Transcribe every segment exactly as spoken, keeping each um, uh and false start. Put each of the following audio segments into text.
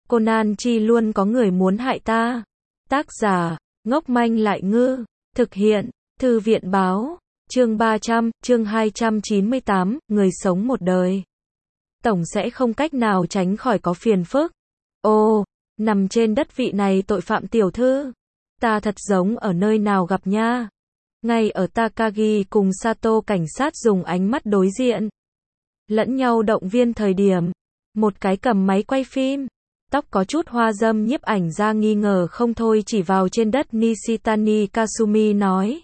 Conan Chi luôn có người muốn hại ta. Tác giả, ngốc manh lại ngư. Thực hiện, Thư viện báo. Chương ba trăm, chương hai trăm chín mươi tám, người sống một đời. Tổng sẽ không cách nào tránh khỏi có phiền phức. Ồ, nằm trên đất vị này tội phạm tiểu thư. Ta thật giống ở nơi nào gặp nha. Ngay ở Takagi cùng Sato cảnh sát dùng ánh mắt đối diện. Lẫn nhau động viên thời điểm. Một cái cầm máy quay phim. Tóc có chút hoa dâm nhiếp ảnh ra nghi ngờ không thôi chỉ vào trên đất Nishitani Kasumi nói.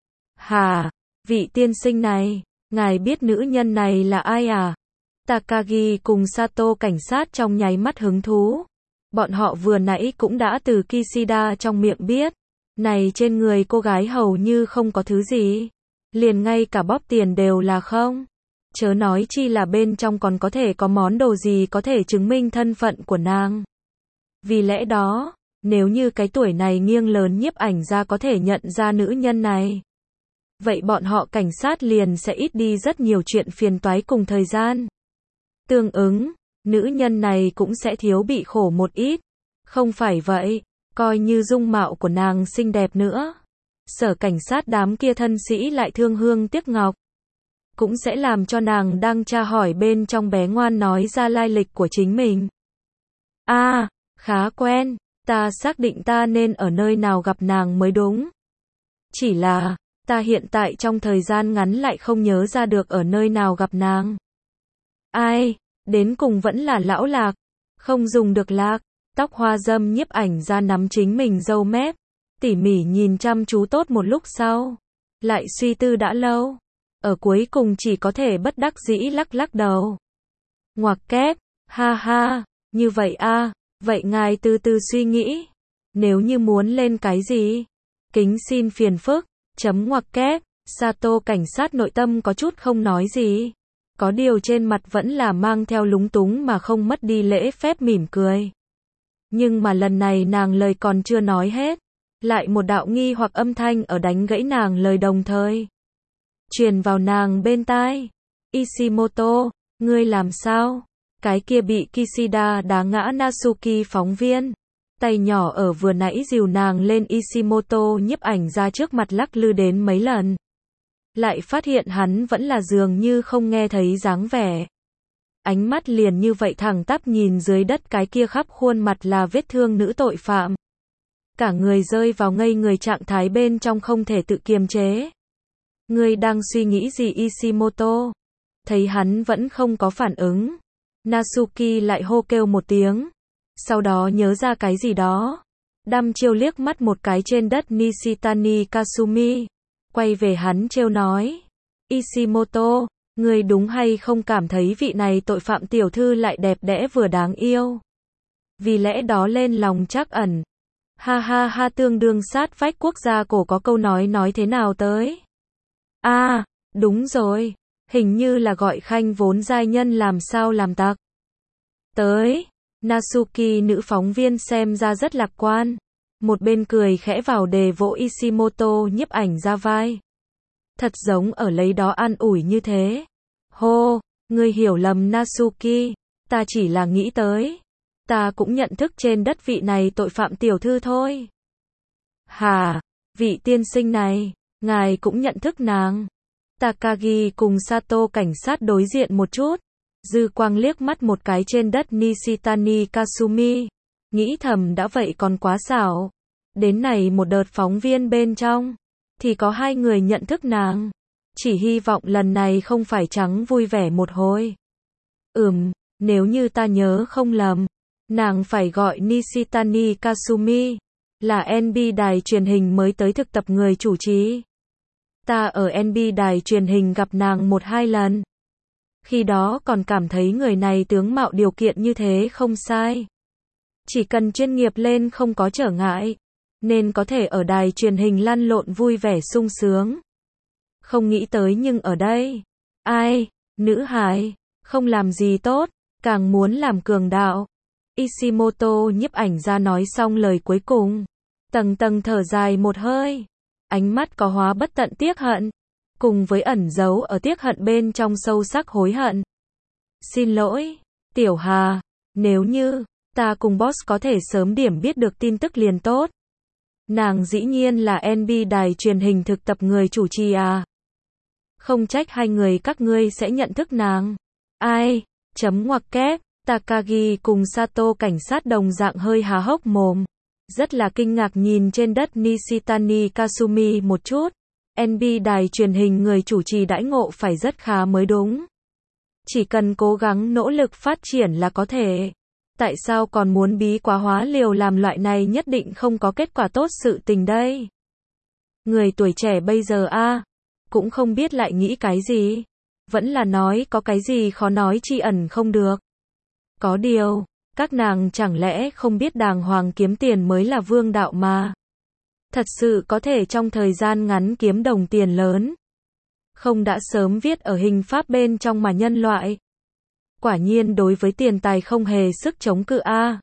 Hà, vị tiên sinh này, ngài biết nữ nhân này là ai à? Takagi cùng Sato cảnh sát trong nháy mắt hứng thú. Bọn họ vừa nãy cũng đã từ Kishida trong miệng biết. Này trên người cô gái hầu như không có thứ gì. Liền ngay cả bóp tiền đều là không. Chớ nói chi là bên trong còn có thể có món đồ gì có thể chứng minh thân phận của nàng. Vì lẽ đó, nếu như cái tuổi này nghiêng lớn nhiếp ảnh ra có thể nhận ra nữ nhân này. Vậy bọn họ cảnh sát liền sẽ ít đi rất nhiều chuyện phiền toái cùng thời gian. Tương ứng, nữ nhân này cũng sẽ thiếu bị khổ một ít. Không phải vậy, coi như dung mạo của nàng xinh đẹp nữa. Sở cảnh sát đám kia thân sĩ lại thương hương tiếc ngọc. Cũng sẽ làm cho nàng đang tra hỏi bên trong bé ngoan nói ra lai lịch của chính mình. A, à, khá quen, ta xác định ta nên ở nơi nào gặp nàng mới đúng. Chỉ là, ta hiện tại trong thời gian ngắn lại không nhớ ra được ở nơi nào gặp nàng. Ai, đến cùng vẫn là lão Lạc, không dùng được Lạc. Tóc hoa dâm nhiếp ảnh ra nắm chính mình râu mép, tỉ mỉ nhìn chăm chú tốt một lúc sau, lại suy tư đã lâu. Ở cuối cùng chỉ có thể bất đắc dĩ lắc lắc đầu. Ngoặc kép, ha ha, như vậy a, vậy ngài từ từ suy nghĩ. Nếu như muốn lên cái gì, kính xin phiền phức, chấm ngoặc kép, Sato cảnh sát nội tâm có chút không nói gì. Có điều trên mặt vẫn là mang theo lúng túng mà không mất đi lễ phép mỉm cười. Nhưng mà lần này nàng lời còn chưa nói hết. Lại một đạo nghi hoặc âm thanh ở đánh gãy nàng lời đồng thời. Truyền vào nàng bên tai. Ishimoto, ngươi làm sao? Cái kia bị Kishida đá ngã Natsuki phóng viên. Tay nhỏ ở vừa nãy dìu nàng lên Ishimoto nhiếp ảnh ra trước mặt lắc lư đến mấy lần. Lại phát hiện hắn vẫn là dường như không nghe thấy dáng vẻ. Ánh mắt liền như vậy thẳng tắp nhìn dưới đất cái kia khắp khuôn mặt là vết thương nữ tội phạm. Cả người rơi vào ngây người trạng thái bên trong không thể tự kiềm chế. Ngươi đang suy nghĩ gì Ishimoto? Thấy hắn vẫn không có phản ứng. Natsuki lại hô kêu một tiếng. Sau đó nhớ ra cái gì đó. Đăm chiêu liếc mắt một cái trên đất Nishitani Kasumi. Quay về hắn trêu nói. Ishimoto, ngươi đúng hay không cảm thấy vị này tội phạm tiểu thư lại đẹp đẽ vừa đáng yêu? Vì lẽ đó lên lòng trắc ẩn. Ha ha ha, tương đương sát vách quốc gia cổ có câu nói nói thế nào tới? A, à, đúng rồi, hình như là gọi khanh vốn giai nhân làm sao làm tặc. Tới, Natsuki nữ phóng viên xem ra rất lạc quan. Một bên cười khẽ vào đề vỗ Ishimoto nhiếp ảnh ra vai. Thật giống ở lấy đó an ủi như thế. Hô, ngươi hiểu lầm Natsuki, ta chỉ là nghĩ tới. Ta cũng nhận thức trên đất vị này tội phạm tiểu thư thôi. Hà, vị tiên sinh này, ngài cũng nhận thức nàng. Takagi cùng Sato cảnh sát đối diện một chút. Dư quang liếc mắt một cái trên đất Nishitani Kasumi. Nghĩ thầm đã vậy còn quá xảo. Đến này một đợt phóng viên bên trong. Thì có hai người nhận thức nàng. Chỉ hy vọng lần này không phải trắng vui vẻ một hồi. Ừm, nếu như ta nhớ không lầm. Nàng phải gọi Nishitani Kasumi. Là en bê đài truyền hình mới tới thực tập người chủ trì. Ta ở en bê đài truyền hình gặp nàng một hai lần. Khi đó còn cảm thấy người này tướng mạo điều kiện như thế không sai. Chỉ cần chuyên nghiệp lên không có trở ngại. Nên có thể ở đài truyền hình lăn lộn vui vẻ sung sướng. Không nghĩ tới nhưng ở đây. Ai, nữ hài, không làm gì tốt, càng muốn làm cường đạo. Ishimoto nhiếp ảnh ra nói xong lời cuối cùng. Tầng tầng thở dài một hơi. Ánh mắt có hóa bất tận tiếc hận. Cùng với ẩn giấu ở tiếc hận bên trong sâu sắc hối hận. Xin lỗi, Tiểu Hà, nếu như Ta cùng boss có thể sớm điểm biết được tin tức liền tốt. Nàng dĩ nhiên là en bê đài truyền hình thực tập người chủ trì à. Không trách hai người các ngươi sẽ nhận thức nàng. Ai? Chấm ngoặc kép. Takagi cùng Sato cảnh sát đồng dạng hơi há hốc mồm. Rất là kinh ngạc nhìn trên đất Nishitani Kasumi một chút. en bê đài truyền hình người chủ trì đãi ngộ phải rất khá mới đúng. Chỉ cần cố gắng nỗ lực phát triển là có thể. Tại sao còn muốn bí quá hóa liều làm loại này nhất định không có kết quả tốt sự tình đây? Người tuổi trẻ bây giờ a, cũng không biết lại nghĩ cái gì. Vẫn là nói có cái gì khó nói chi ẩn không được. Có điều, các nàng chẳng lẽ không biết đàng hoàng kiếm tiền mới là vương đạo mà. Thật sự có thể trong thời gian ngắn kiếm đồng tiền lớn. Không đã sớm viết ở hình pháp bên trong mà nhân loại. Quả nhiên đối với tiền tài không hề sức chống cự a.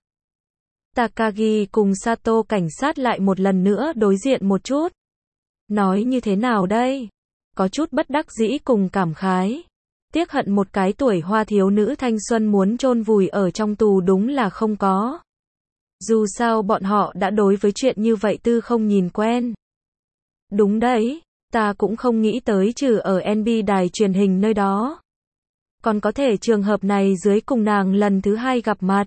Takagi cùng Sato cảnh sát lại một lần nữa đối diện một chút. Nói như thế nào đây? Có chút bất đắc dĩ cùng cảm khái. Tiếc hận một cái tuổi hoa thiếu nữ thanh xuân muốn chôn vùi ở trong tù đúng là không có. Dù sao bọn họ đã đối với chuyện như vậy tư không nhìn quen. Đúng đấy, ta cũng không nghĩ tới trừ ở en bê đài truyền hình nơi đó. Còn có thể trường hợp này dưới cùng nàng lần thứ hai gặp mặt.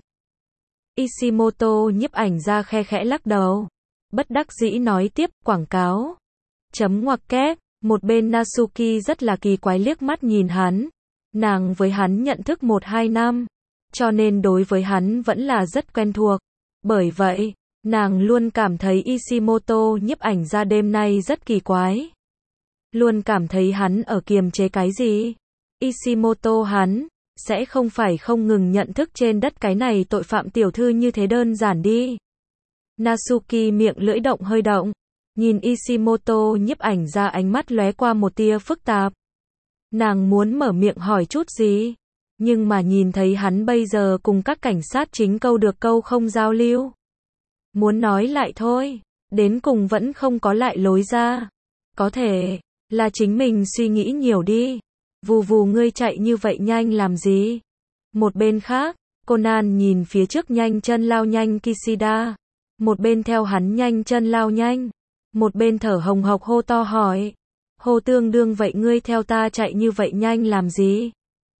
Ishimoto nhiếp ảnh ra khe khẽ lắc đầu. Bất đắc dĩ nói tiếp, quảng cáo. Chấm ngoặc kép, một bên Natsuki rất là kỳ quái liếc mắt nhìn hắn. Nàng với hắn nhận thức một hai năm. Cho nên đối với hắn vẫn là rất quen thuộc. Bởi vậy, nàng luôn cảm thấy Ishimoto nhiếp ảnh ra đêm nay rất kỳ quái. Luôn cảm thấy hắn ở kiềm chế cái gì. Ishimoto hắn, sẽ không phải không ngừng nhận thức trên đất cái này tội phạm tiểu thư như thế đơn giản đi. Natsuki miệng lưỡi động hơi động. Nhìn Ishimoto nhiếp ảnh ra ánh mắt lóe qua một tia phức tạp. Nàng muốn mở miệng hỏi chút gì. Nhưng mà nhìn thấy hắn bây giờ cùng các cảnh sát chính câu được câu không giao lưu. Muốn nói lại thôi. Đến cùng vẫn không có lại lối ra. Có thể là chính mình suy nghĩ nhiều đi. Vù vù ngươi chạy như vậy nhanh làm gì? Một bên khác, Conan nhìn phía trước nhanh chân lao nhanh Kishida. Một bên theo hắn nhanh chân lao nhanh. Một bên thở hồng hộc hô to hỏi. Hô tương đương vậy ngươi theo ta chạy như vậy nhanh làm gì?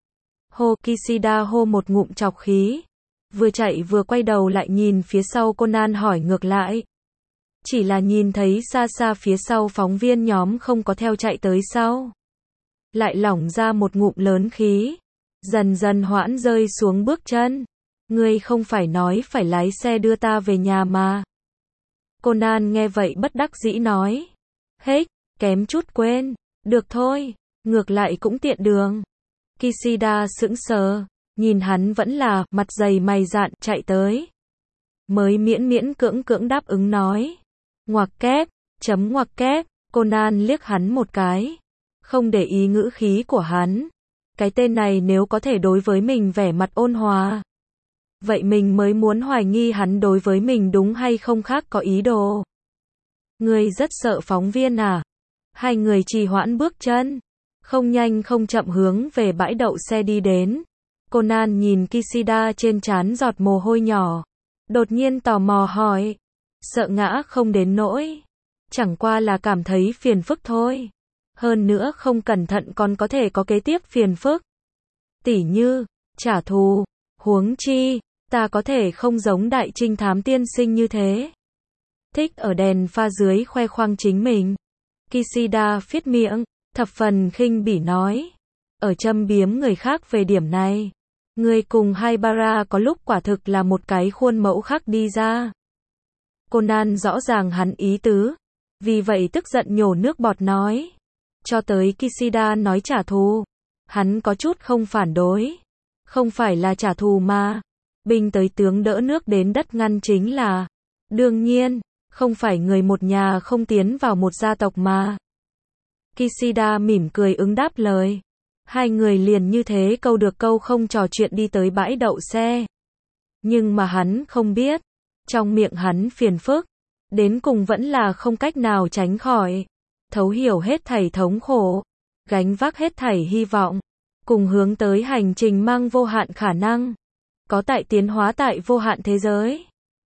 Hô Kishida hô một ngụm chọc khí. Vừa chạy vừa quay đầu lại nhìn phía sau Conan hỏi ngược lại. Chỉ là nhìn thấy xa xa phía sau phóng viên nhóm không có theo chạy tới sau. Lại lỏng ra một ngụm lớn khí. Dần dần hoãn rơi xuống bước chân. Ngươi không phải nói phải lái xe đưa ta về nhà mà. Conan nghe vậy bất đắc dĩ nói. Hết, kém chút quên. Được thôi, ngược lại cũng tiện đường. Kishida sững sờ, nhìn hắn vẫn là mặt dày mày dạn chạy tới. Mới miễn miễn cưỡng cưỡng đáp ứng nói. Ngoặc kép, chấm ngoặc kép, Conan liếc hắn một cái. Không để ý ngữ khí của hắn. Cái tên này nếu có thể đối với mình vẻ mặt ôn hòa. Vậy mình mới muốn hoài nghi hắn đối với mình đúng hay không khác có ý đồ. Ngươi rất sợ phóng viên à? Hai người trì hoãn bước chân. Không nhanh không chậm hướng về bãi đậu xe đi đến. Conan nhìn Kishida trên trán giọt mồ hôi nhỏ. Đột nhiên tò mò hỏi. Sợ ngã không đến nỗi. Chẳng qua là cảm thấy phiền phức thôi. Hơn nữa không cẩn thận còn có thể có kế tiếp phiền phức. Tỉ như, trả thù, huống chi, ta có thể không giống đại trinh thám tiên sinh như thế. Thích ở đèn pha dưới khoe khoang chính mình. Kishida phiết miệng, thập phần khinh bỉ nói. Ở châm biếm người khác về điểm này. Người cùng Haibara có lúc quả thực là một cái khuôn mẫu khác đi ra. Conan rõ ràng hắn ý tứ. Vì vậy tức giận nhổ nước bọt nói. Cho tới Kishida nói trả thù. Hắn có chút không phản đối. Không phải là trả thù mà. Binh tới tướng đỡ nước đến đất ngăn chính là. Đương nhiên, không phải người một nhà không tiến vào một gia tộc mà. Kishida mỉm cười ứng đáp lời. Hai người liền như thế câu được câu không trò chuyện đi tới bãi đậu xe. Nhưng mà hắn không biết. Trong miệng hắn phiền phức. Đến cùng vẫn là không cách nào tránh khỏi. Thấu hiểu hết thảy thống khổ. Gánh vác hết thảy hy vọng. Cùng hướng tới hành trình mang vô hạn khả năng. có tại tiến hóa tại vô hạn thế giới.